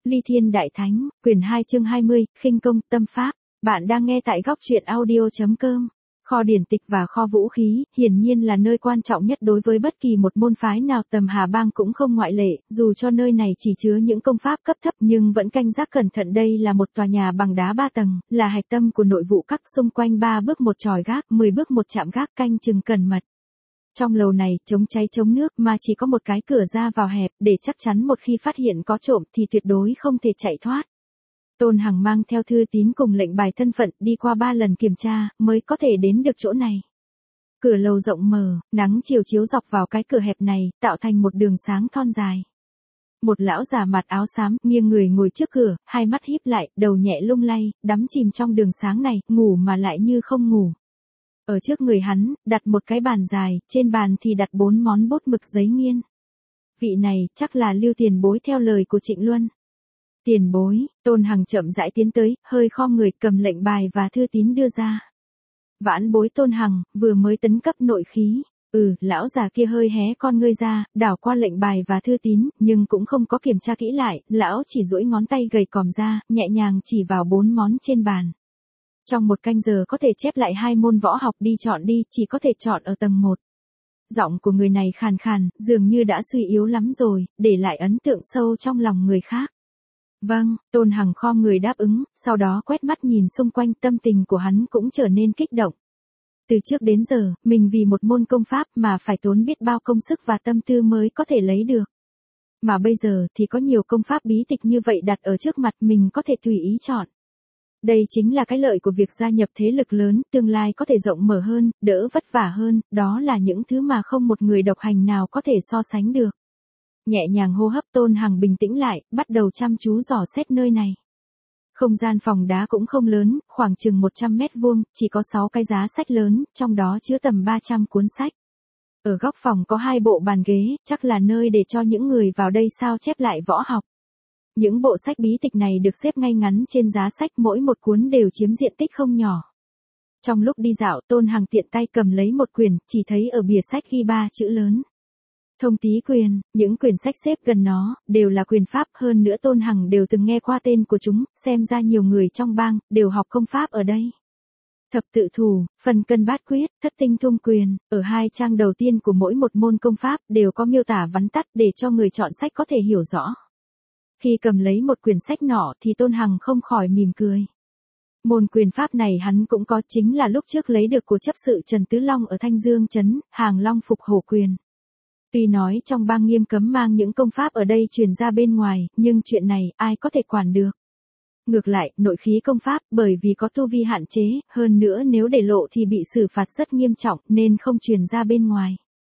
Ly Thiên Đại Thánh, quyển 2 chương 20, khinh công, tâm pháp. Bạn đang nghe tại góc truyện audio.com. Kho điển tịch và kho vũ khí, hiển nhiên là nơi quan trọng nhất đối với bất kỳ một môn phái nào, tầm Hà Bang cũng không ngoại lệ, dù cho nơi này chỉ chứa những công pháp cấp thấp nhưng vẫn canh gác cẩn thận. Đây là một tòa nhà bằng đá 3 tầng, là hạch tâm của nội vụ các, xung quanh 3 bước một chòi gác, 10 bước một trạm gác canh chừng cẩn mật. Trong lầu này, chống cháy chống nước mà chỉ có một cái cửa ra vào hẹp, để chắc chắn một khi phát hiện có trộm thì tuyệt đối không thể chạy thoát. Tôn Hằng mang theo thư tín cùng lệnh bài thân phận đi qua 3 lần kiểm tra, mới có thể đến được chỗ này. Cửa lầu rộng mở, nắng chiều chiếu dọc vào cái cửa hẹp này, tạo thành một đường sáng thon dài. Một lão già mặc áo xám, nghiêng người ngồi trước cửa, hai mắt híp lại, đầu nhẹ lung lay, đắm chìm trong đường sáng này, ngủ mà lại như không ngủ. Ở trước người hắn, đặt một cái bàn dài, trên bàn thì đặt 4 món bút mực giấy nghiên. Vị này, chắc là Lưu tiền bối theo lời của Trịnh Luân. Tiền bối, Tôn Hằng chậm rãi tiến tới, hơi khom người, cầm lệnh bài và thư tín đưa ra. Vãn bối Tôn Hằng, vừa mới tấn cấp nội khí. Lão già kia hơi hé con ngươi ra, đảo qua lệnh bài và thư tín, nhưng cũng không có kiểm tra kỹ lại, lão chỉ duỗi ngón tay gầy còm ra, nhẹ nhàng chỉ vào 4 món trên bàn. Trong 1 canh giờ có thể chép lại 2 môn võ học, đi chọn đi, chỉ có thể chọn ở tầng 1. Giọng của người này khàn khàn, dường như đã suy yếu lắm rồi, để lại ấn tượng sâu trong lòng người khác. Vâng, Tôn Hằng khom người đáp ứng, sau đó quét mắt nhìn xung quanh, tâm tình của hắn cũng trở nên kích động. Từ trước đến giờ, mình vì một môn công pháp mà phải tốn biết bao công sức và tâm tư mới có thể lấy được. Mà bây giờ thì có nhiều công pháp bí tịch như vậy đặt ở trước mặt, mình có thể tùy ý chọn. Đây chính là cái lợi của việc gia nhập thế lực lớn, tương lai có thể rộng mở hơn, đỡ vất vả hơn, đó là những thứ mà không một người độc hành nào có thể so sánh được. Nhẹ nhàng hô hấp, Tôn Hằng bình tĩnh lại, bắt đầu chăm chú dò xét nơi này. Không gian phòng đá cũng không lớn, khoảng chừng 100 mét vuông, chỉ có 6 cái giá sách lớn, trong đó chứa tầm 300 cuốn sách. Ở góc phòng có 2 bộ bàn ghế, chắc là nơi để cho những người vào đây sao chép lại võ học. Những bộ sách bí tịch này được xếp ngay ngắn trên giá sách, mỗi một cuốn đều chiếm diện tích không nhỏ. Trong lúc đi dạo, Tôn Hằng tiện tay cầm lấy một quyển, chỉ thấy ở bìa sách ghi 3 chữ lớn. Thông Tý Quyền. Những quyển sách xếp gần nó, đều là quyền pháp, hơn nữa Tôn Hằng đều từng nghe qua tên của chúng, xem ra nhiều người trong bang, đều học công pháp ở đây. Thập tự thủ, phần cân bát quyết, thất tinh thung quyền, ở 2 trang đầu tiên của mỗi một môn công pháp, đều có miêu tả vắn tắt để cho người chọn sách có thể hiểu rõ. Khi cầm lấy một quyển sách nọ thì Tôn Hằng không khỏi mỉm cười. Môn quyền pháp này hắn cũng có, chính là lúc trước lấy được của chấp sự Trần Tứ Long ở Thanh Dương trấn, Hàng Long Phục Hổ Quyền. Tuy nói trong bang nghiêm cấm mang những công pháp ở đây truyền ra bên ngoài, nhưng chuyện này ai có thể quản được. Ngược lại, nội khí công pháp, bởi vì có tu vi hạn chế, hơn nữa nếu để lộ thì bị xử phạt rất nghiêm trọng, nên không truyền ra bên ngoài.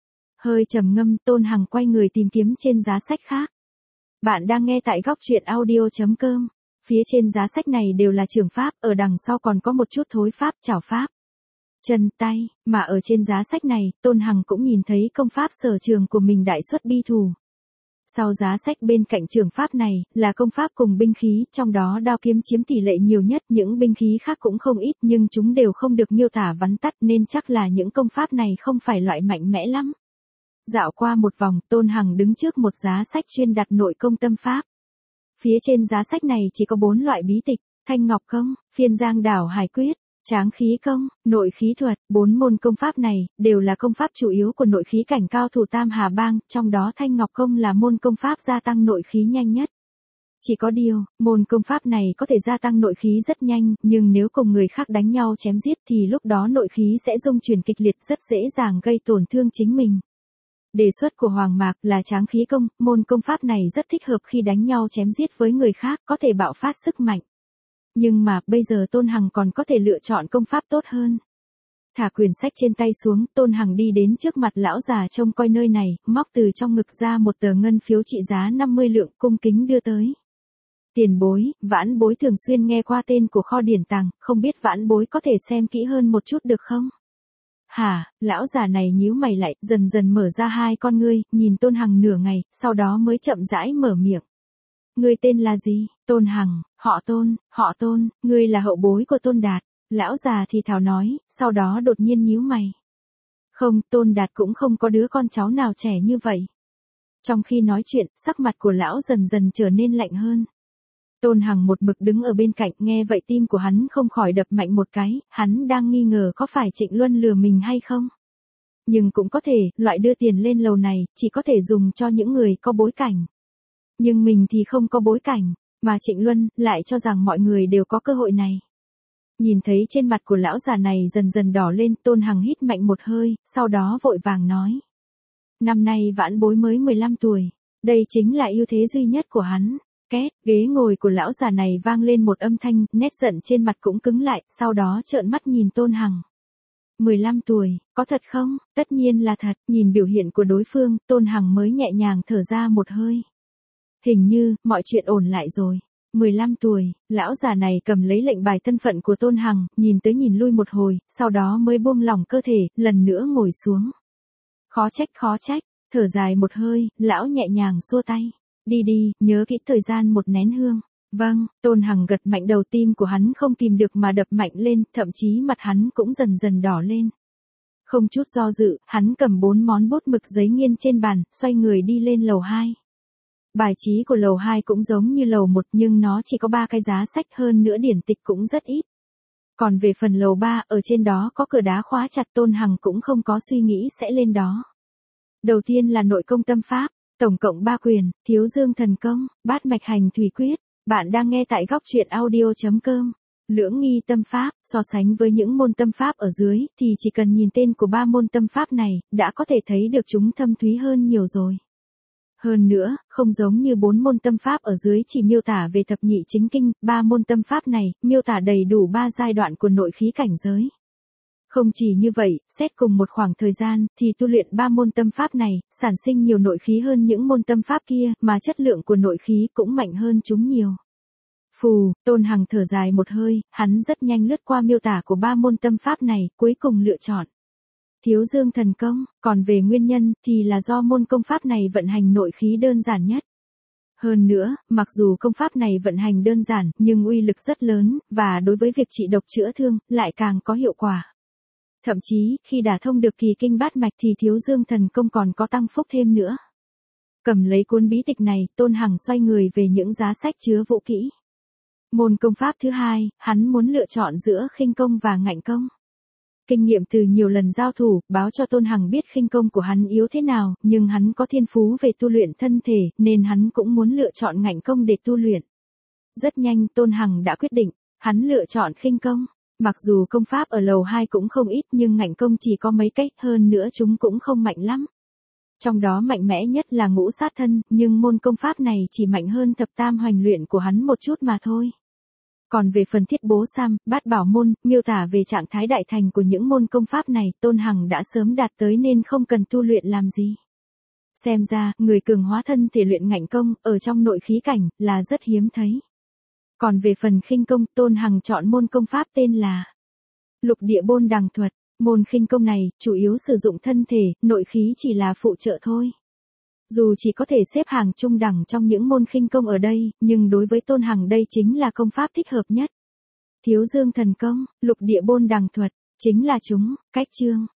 Hơi trầm ngâm, Tôn Hằng quay người tìm kiếm trên giá sách khác. Bạn đang nghe tại góc truyện audio.com. Phía trên giá sách này đều là trường pháp, ở đằng sau còn có một chút thối pháp, trảo pháp, chân tay, mà ở trên giá sách này, Tôn Hằng cũng nhìn thấy công pháp sở trường của mình, Đại Xuất Bi Thủ. Sau giá sách bên cạnh trường pháp này, là công pháp cùng binh khí, trong đó đao kiếm chiếm tỷ lệ nhiều nhất, những binh khí khác cũng không ít nhưng chúng đều không được miêu tả vắn tắt nên chắc là những công pháp này không phải loại mạnh mẽ lắm. Dạo qua một vòng, Tôn Hằng đứng trước một giá sách chuyên đặt nội công tâm pháp. Phía trên giá sách này chỉ có 4 loại bí tịch, Thanh Ngọc Công, Phiên Giang Đảo Hải Quyết, Tráng Khí Công, Nội Khí Thuật. 4 môn công pháp này, đều là công pháp chủ yếu của nội khí cảnh cao thủ Tam Hà Bang, trong đó Thanh Ngọc Công là môn công pháp gia tăng nội khí nhanh nhất. Chỉ có điều, môn công pháp này có thể gia tăng nội khí rất nhanh, nhưng nếu cùng người khác đánh nhau chém giết thì lúc đó nội khí sẽ rung chuyển kịch liệt, rất dễ dàng gây tổn thương chính mình. Đề xuất của Hoàng Mạc là Tráng Khí Công, môn công pháp này rất thích hợp khi đánh nhau chém giết với người khác, có thể bạo phát sức mạnh. Nhưng mà, bây giờ Tôn Hằng còn có thể lựa chọn công pháp tốt hơn. Thả quyển sách trên tay xuống, Tôn Hằng đi đến trước mặt lão già trông coi nơi này, móc từ trong ngực ra một tờ ngân phiếu trị giá 50 lượng, cung kính đưa tới. Tiền bối, vãn bối thường xuyên nghe qua tên của kho điển tàng, không biết vãn bối có thể xem kỹ hơn một chút được không? Hả, lão già này nhíu mày lại, dần dần mở ra 2 con ngươi, nhìn Tôn Hằng nửa ngày, sau đó mới chậm rãi mở miệng. Ngươi tên là gì? Tôn Hằng. Họ Tôn, ngươi là hậu bối của Tôn Đạt. Lão già thì thào nói, sau đó đột nhiên nhíu mày. Không, Tôn Đạt cũng không có đứa con cháu nào trẻ như vậy. Trong khi nói chuyện, sắc mặt của lão dần dần trở nên lạnh hơn. Tôn Hằng một mực đứng ở bên cạnh, nghe vậy tim của hắn không khỏi đập mạnh một cái, hắn đang nghi ngờ có phải Trịnh Luân lừa mình hay không. Nhưng cũng có thể, loại đưa tiền lên lầu này, chỉ có thể dùng cho những người có bối cảnh. Nhưng mình thì không có bối cảnh, mà Trịnh Luân lại cho rằng mọi người đều có cơ hội này. Nhìn thấy trên mặt của lão già này dần dần đỏ lên, Tôn Hằng hít mạnh một hơi, sau đó vội vàng nói. Năm nay vãn bối mới 15 tuổi, đây chính là ưu thế duy nhất của hắn. Két, ghế ngồi của lão già này vang lên một âm thanh, nét giận trên mặt cũng cứng lại, sau đó trợn mắt nhìn Tôn Hằng. 15 tuổi, có thật không? Tất nhiên là thật, nhìn biểu hiện của đối phương, Tôn Hằng mới nhẹ nhàng thở ra một hơi. Hình như, mọi chuyện ổn lại rồi. 15 tuổi, lão già này cầm lấy lệnh bài thân phận của Tôn Hằng, nhìn tới nhìn lui một hồi, sau đó mới buông lỏng cơ thể, lần nữa ngồi xuống. Khó trách, thở dài một hơi, lão nhẹ nhàng xua tay. Đi đi, nhớ kỹ thời gian một nén hương. Vâng, Tôn Hằng gật mạnh đầu, tim của hắn không kìm được mà đập mạnh lên, thậm chí mặt hắn cũng dần dần đỏ lên. Không chút do dự, hắn cầm 4 món bút mực giấy nghiên trên bàn, xoay người đi lên lầu 2. Bài trí của lầu 2 cũng giống như lầu 1 nhưng nó chỉ có 3 cái giá sách, hơn nữa điển tịch cũng rất ít. Còn về phần lầu 3, ở trên đó có cửa đá khóa chặt, Tôn Hằng cũng không có suy nghĩ sẽ lên đó. Đầu tiên là nội công tâm pháp, tổng cộng 3 quyền, Thiếu Dương thần công, Bát mạch hành thủy quyết. Bạn đang nghe tại góc truyện audio.com. Lưỡng nghi tâm pháp, so sánh với những môn tâm pháp ở dưới, thì chỉ cần nhìn tên của 3 môn tâm pháp này, đã có thể thấy được chúng thâm thúy hơn nhiều rồi. Hơn nữa, không giống như 4 môn tâm pháp ở dưới chỉ miêu tả về thập nhị chính kinh, 3 môn tâm pháp này, miêu tả đầy đủ 3 giai đoạn của nội khí cảnh giới. Không chỉ như vậy, xét cùng một khoảng thời gian, thì tu luyện 3 môn tâm pháp này, sản sinh nhiều nội khí hơn những môn tâm pháp kia, mà chất lượng của nội khí cũng mạnh hơn chúng nhiều. Phù, Tôn Hằng thở dài một hơi, hắn rất nhanh lướt qua miêu tả của 3 môn tâm pháp này, cuối cùng lựa chọn Thiếu Dương thần công, còn về nguyên nhân, thì là do môn công pháp này vận hành nội khí đơn giản nhất. Hơn nữa, mặc dù công pháp này vận hành đơn giản, nhưng uy lực rất lớn, và đối với việc trị độc chữa thương, lại càng có hiệu quả. Thậm chí, khi đả thông được kỳ kinh bát mạch thì Thiếu Dương thần công còn có tăng phúc thêm nữa. Cầm lấy cuốn bí tịch này, Tôn Hằng xoay người về những giá sách chứa vũ kỹ. Môn công pháp thứ hai, hắn muốn lựa chọn giữa khinh công và ngạnh công. Kinh nghiệm từ nhiều lần giao thủ, báo cho Tôn Hằng biết khinh công của hắn yếu thế nào, nhưng hắn có thiên phú về tu luyện thân thể, nên hắn cũng muốn lựa chọn ngạnh công để tu luyện. Rất nhanh, Tôn Hằng đã quyết định, hắn lựa chọn khinh công. Mặc dù công pháp ở lầu 2 cũng không ít nhưng ngạnh công chỉ có mấy cách, hơn nữa chúng cũng không mạnh lắm. Trong đó mạnh mẽ nhất là ngũ sát thân, nhưng môn công pháp này chỉ mạnh hơn thập tam hoành luyện của hắn một chút mà thôi. Còn về phần thiết bố sam, bát bảo môn, miêu tả về trạng thái đại thành của những môn công pháp này, Tôn Hằng đã sớm đạt tới nên không cần tu luyện làm gì. Xem ra, người cường hóa thân thể luyện ngạnh công, ở trong nội khí cảnh, là rất hiếm thấy. Còn về phần khinh công, Tôn Hằng chọn môn công pháp tên là Lục Địa Bôn Đằng Thuật. Môn khinh công này, chủ yếu sử dụng thân thể, nội khí chỉ là phụ trợ thôi. Dù chỉ có thể xếp hàng trung đẳng trong những môn khinh công ở đây, nhưng đối với Tôn Hằng đây chính là công pháp thích hợp nhất. Thiếu Dương thần công, Lục Địa Bôn Đằng Thuật, chính là chúng, cách chương.